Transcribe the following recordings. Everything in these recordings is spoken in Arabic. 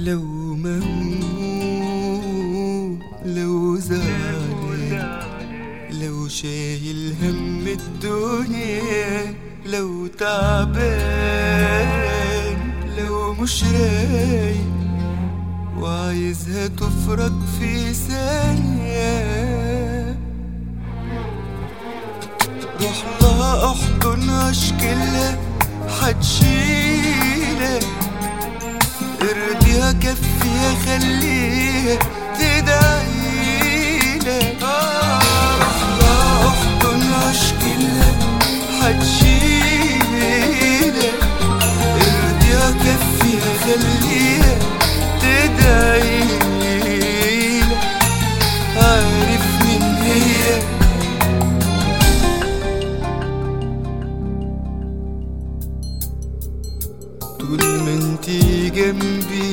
لو مهموم، لو زعلان، لو شايل هم الدنيا، لو تعبان، لو مش رايق وعايزها تفرج في ثانية، روح لها احضنها اشكلها حتشيلك، ارضيها كفيها خليها تدعيلك، روح لها احضنها اشكلها حتشيلك، ارضيها كفيها خليها تدعيلك، عارف مين هي طول ما انتي جنبي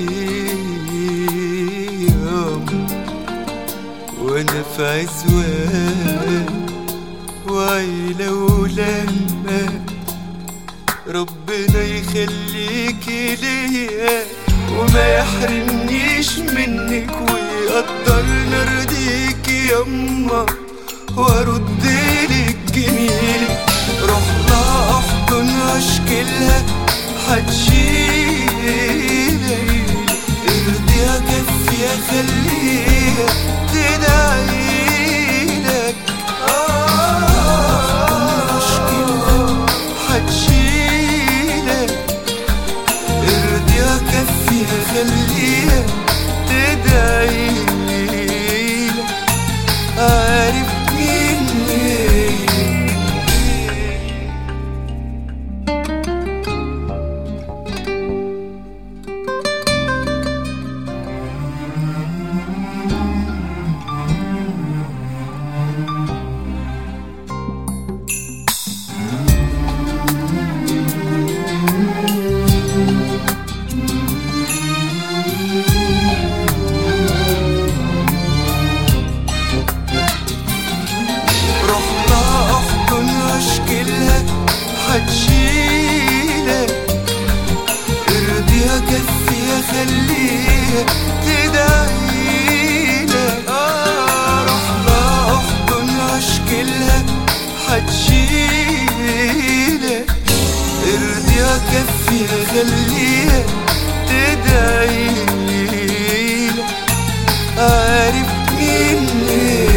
وانا في عزوان وعيلة ولما ربنا يخليكي ليا وما يحرمنيش منك ويقدرني ارضيكي يما واردلك جميلك، روح لها احضنها اشكلها حتشيلك، ارضيها كفيها خليها تدعيلك، اشكلها حتشيلك، ارضيها كفيها خليها تدعيلك، عارف مين هي حتشيلك، ارضيها كفيها خليها تدعيلك، روح لها احضنها اشكلها حتشيلك، ارضيها كفيها خليها تدعيلك، عارف مين